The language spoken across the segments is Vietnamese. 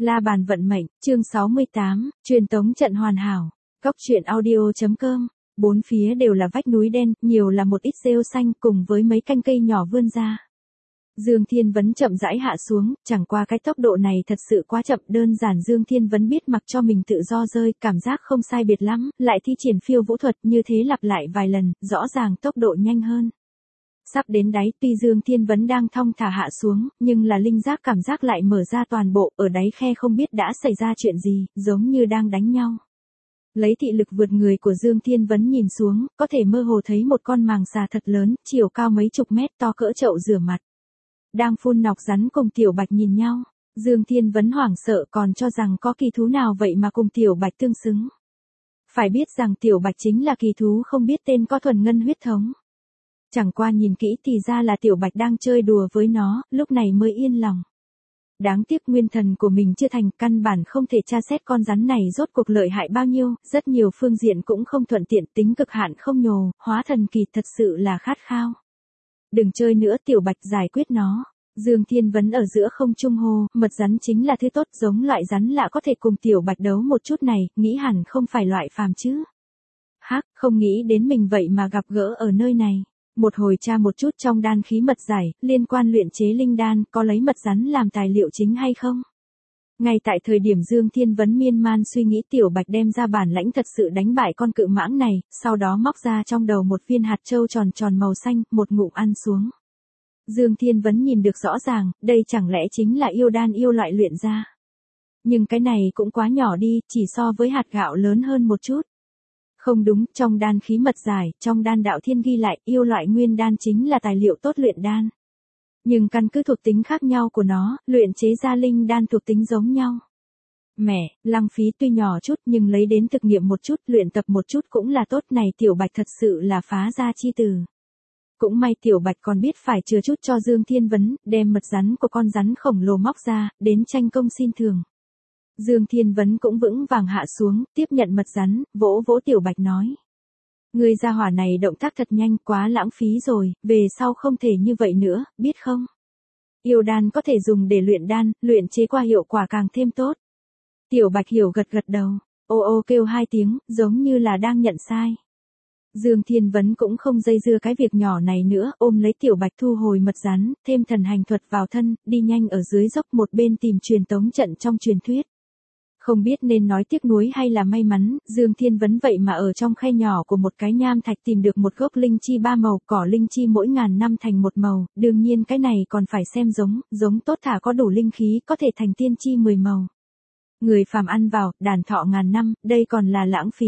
La bàn vận mệnh, chương 68, truyền tống trận hoàn hảo. Góc truyện audio.com. Bốn phía đều là vách núi đen, nhiều là một ít rêu xanh cùng với mấy canh cây nhỏ vươn ra. Dương Thiên Vấn chậm rãi hạ xuống, chẳng qua cái tốc độ này thật sự quá chậm, đơn giản Dương Thiên Vấn biết mặc cho mình tự do rơi, cảm giác không sai biệt lắm, lại thi triển phiêu vũ thuật như thế lặp lại vài lần, rõ ràng tốc độ nhanh hơn. Sắp đến đáy, tuy Dương Thiên Vấn đang thong thả hạ xuống, nhưng là linh giác cảm giác lại mở ra toàn bộ, ở đáy khe không biết đã xảy ra chuyện gì, giống như đang đánh nhau. Lấy thị lực vượt người của Dương Thiên Vấn nhìn xuống, có thể mơ hồ thấy một con màng xà thật lớn, chiều cao mấy chục mét, to cỡ chậu rửa mặt. Đang phun nọc rắn cùng Tiểu Bạch nhìn nhau, Dương Thiên Vấn hoảng sợ còn cho rằng có kỳ thú nào vậy mà cùng Tiểu Bạch tương xứng. Phải biết rằng Tiểu Bạch chính là kỳ thú không biết tên có thuần ngân huyết thống. Chẳng qua nhìn kỹ thì ra là Tiểu Bạch đang chơi đùa với nó, lúc này mới yên lòng. Đáng tiếc nguyên thần của mình chưa thành, căn bản không thể tra xét con rắn này rốt cuộc lợi hại bao nhiêu, rất nhiều phương diện cũng không thuận tiện, tính cực hạn không nhồ, hóa thần kỳ thật sự là khát khao. Đừng chơi nữa, Tiểu Bạch giải quyết nó. Dương Thiên Vấn ở giữa không trung hô, mật rắn chính là thứ tốt, giống loại rắn lạ có thể cùng Tiểu Bạch đấu một chút này, nghĩ hẳn không phải loại phàm chứ. Hắc, không nghĩ đến mình vậy mà gặp gỡ ở nơi này. Một hồi tra một chút trong đan khí mật giải, liên quan luyện chế linh đan, có lấy mật rắn làm tài liệu chính hay không? Ngay tại thời điểm Dương Thiên Vấn miên man suy nghĩ, Tiểu Bạch đem ra bản lãnh thật sự đánh bại con cự mãng này, sau đó móc ra trong đầu một viên hạt châu tròn tròn màu xanh, một ngụm ăn xuống. Dương Thiên Vấn nhìn được rõ ràng, đây chẳng lẽ chính là yêu đan yêu loại luyện ra. Nhưng cái này cũng quá nhỏ đi, chỉ so với hạt gạo lớn hơn một chút. Không đúng, trong đan khí mật giải, trong đan đạo thiên ghi lại, yêu loại nguyên đan chính là tài liệu tốt luyện đan. Nhưng căn cứ thuộc tính khác nhau của nó, luyện chế ra linh đan thuộc tính giống nhau. Mẹ, lăng phí tuy nhỏ chút nhưng lấy đến thực nghiệm một chút, luyện tập một chút cũng là tốt này. Tiểu Bạch thật sự là phá gia chi từ. Cũng may Tiểu Bạch còn biết phải chừa chút cho Dương Thiên Vấn, đem mật rắn của con rắn khổng lồ móc ra, đến tranh công xin thường. Dương Thiên Vấn cũng vững vàng hạ xuống, tiếp nhận mật rắn, vỗ vỗ Tiểu Bạch nói. Người gia hỏa này động tác thật nhanh, quá lãng phí rồi, về sau không thể như vậy nữa, biết không? Yêu đan có thể dùng để luyện đan, luyện chế qua hiệu quả càng thêm tốt. Tiểu Bạch hiểu gật gật đầu, ô ô kêu hai tiếng, giống như là đang nhận sai. Dương Thiên Vấn cũng không dây dưa cái việc nhỏ này nữa, ôm lấy Tiểu Bạch thu hồi mật rắn, thêm thần hành thuật vào thân, đi nhanh ở dưới dốc một bên tìm truyền tống trận trong truyền thuyết. Không biết nên nói tiếc nuối hay là may mắn, Dương Thiên Vấn vậy mà ở trong khe nhỏ của một cái nham thạch tìm được một gốc linh chi 3 màu, cỏ linh chi mỗi ngàn năm thành một màu, đương nhiên cái này còn phải xem giống tốt thả có đủ linh khí có thể thành tiên chi 10 màu. Người phàm ăn vào, đàn thọ ngàn năm, đây còn là lãng phí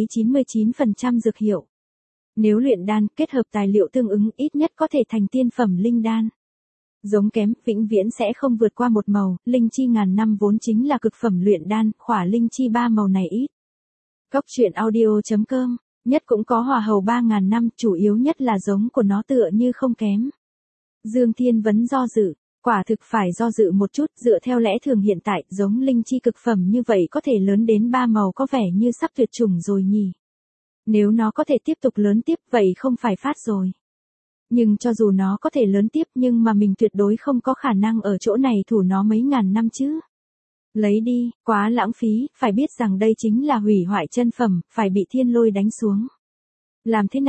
99% dược hiệu. Nếu luyện đan, kết hợp tài liệu tương ứng ít nhất có thể thành tiên phẩm linh đan. Giống kém, vĩnh viễn sẽ không vượt qua một màu, linh chi ngàn năm vốn chính là cực phẩm luyện đan, khỏa linh chi 3 màu này ít. Góc truyện audio.com, nhất cũng có hòa hầu 3.000 năm, chủ yếu nhất là giống của nó tựa như không kém. Dương Thiên Vấn do dự, quả thực phải do dự một chút, dựa theo lẽ thường hiện tại, giống linh chi cực phẩm như vậy có thể lớn đến 3 màu có vẻ như sắp tuyệt chủng rồi nhỉ. Nếu nó có thể tiếp tục lớn tiếp vậy không phải phát rồi. Nhưng cho dù nó có thể lớn tiếp nhưng mà mình tuyệt đối không có khả năng ở chỗ này thủ nó mấy ngàn năm chứ. Lấy đi, quá lãng phí, phải biết rằng đây chính là hủy hoại chân phẩm, phải bị thiên lôi đánh xuống. Làm thế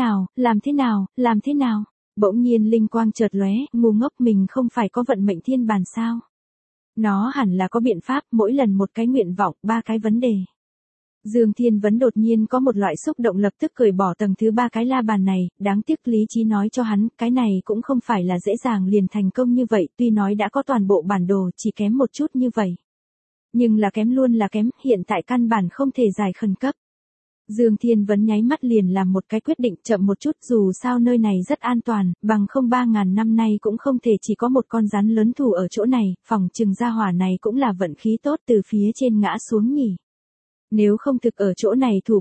nào? Bỗng nhiên linh quang chợt lóe, ngu ngốc, mình không phải có vận mệnh thiên bàn sao? Nó hẳn là có biện pháp, mỗi lần một cái nguyện vọng, 3 cái vấn đề. Dương Thiên Vấn đột nhiên có một loại xúc động, lập tức cởi bỏ tầng thứ 3 cái la bàn này, đáng tiếc lý trí nói cho hắn, cái này cũng không phải là dễ dàng liền thành công như vậy, tuy nói đã có toàn bộ bản đồ, chỉ kém một chút như vậy. Nhưng là kém luôn là kém, hiện tại căn bản không thể giải khẩn cấp. Dương Thiên Vấn nháy mắt liền làm một cái quyết định, chậm một chút, dù sao nơi này rất an toàn, bằng không 3.000 năm nay cũng không thể chỉ có một con rắn lớn thủ ở chỗ này, phòng trừng gia hỏa này cũng là vận khí tốt từ phía trên ngã xuống nhỉ. Nếu không thực ở chỗ này thủ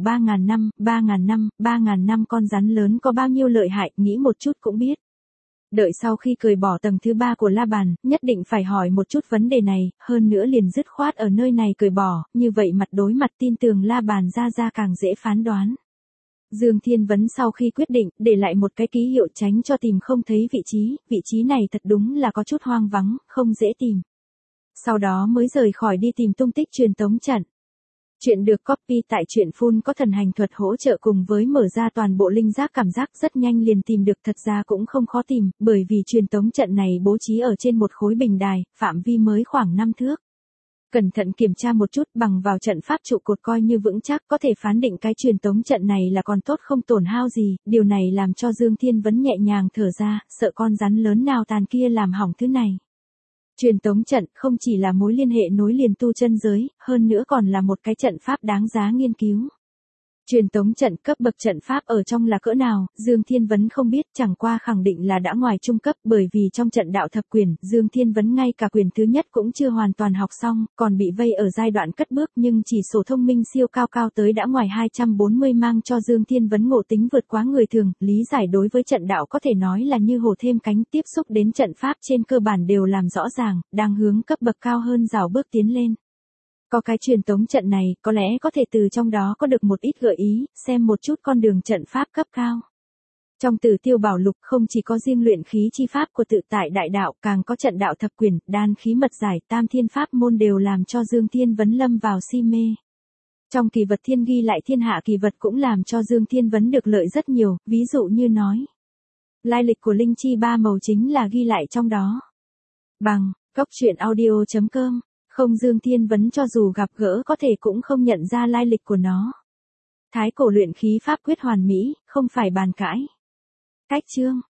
3.000 năm con rắn lớn có bao nhiêu lợi hại, nghĩ một chút cũng biết. Đợi sau khi cởi bỏ tầng thứ 3 của la bàn, nhất định phải hỏi một chút vấn đề này, hơn nữa liền dứt khoát ở nơi này cởi bỏ, như vậy mặt đối mặt tin tưởng la bàn ra càng dễ phán đoán. Dương Thiên Vấn sau khi quyết định, để lại một cái ký hiệu tránh cho tìm không thấy vị trí này thật đúng là có chút hoang vắng, không dễ tìm. Sau đó mới rời khỏi đi tìm tung tích truyền tống trận. Chuyện được copy tại truyện full có thần hành thuật hỗ trợ cùng với mở ra toàn bộ linh giác, cảm giác rất nhanh liền tìm được, thật ra cũng không khó tìm, bởi vì truyền tống trận này bố trí ở trên một khối bình đài, phạm vi mới khoảng 5 thước. Cẩn thận kiểm tra một chút, bằng vào trận pháp trụ cột coi như vững chắc, có thể phán định cái truyền tống trận này là còn tốt không tổn hao gì, điều này làm cho Dương Thiên Vấn nhẹ nhàng thở ra, sợ con rắn lớn nào tàn kia làm hỏng thứ này. Truyền tống trận không chỉ là mối liên hệ nối liền tu chân giới, hơn nữa còn là một cái trận pháp đáng giá nghiên cứu. Truyền tống trận cấp bậc trận pháp ở trong là cỡ nào, Dương Thiên Vấn không biết, chẳng qua khẳng định là đã ngoài trung cấp, bởi vì trong trận đạo thập quyền, Dương Thiên Vấn ngay cả quyền thứ nhất cũng chưa hoàn toàn học xong, còn bị vây ở giai đoạn cất bước, nhưng chỉ số thông minh siêu cao cao tới đã ngoài 240, mang cho Dương Thiên Vấn ngộ tính vượt quá người thường, lý giải đối với trận đạo có thể nói là như hổ thêm cánh, tiếp xúc đến trận pháp trên cơ bản đều làm rõ ràng, đang hướng cấp bậc cao hơn rào bước tiến lên. Có cái truyền tống trận này, có lẽ có thể từ trong đó có được một ít gợi ý, xem một chút con đường trận pháp cấp cao. Trong Tử Tiêu Bảo Lục không chỉ có riêng luyện khí chi pháp của tự tại đại đạo, càng có trận đạo thập quyền, đan khí mật giải, tam thiên pháp môn đều làm cho Dương Thiên Vấn lâm vào si mê. Trong kỳ vật thiên ghi lại thiên hạ kỳ vật cũng làm cho Dương Thiên Vấn được lợi rất nhiều, ví dụ như nói. Lai lịch của linh chi ba màu chính là ghi lại trong đó. Bằng, goctruyện.audio.com. Không, Dương Thiên Vấn cho dù gặp gỡ có thể cũng không nhận ra lai lịch của nó. Thái cổ luyện khí pháp quyết hoàn mỹ, không phải bàn cãi. Cách chương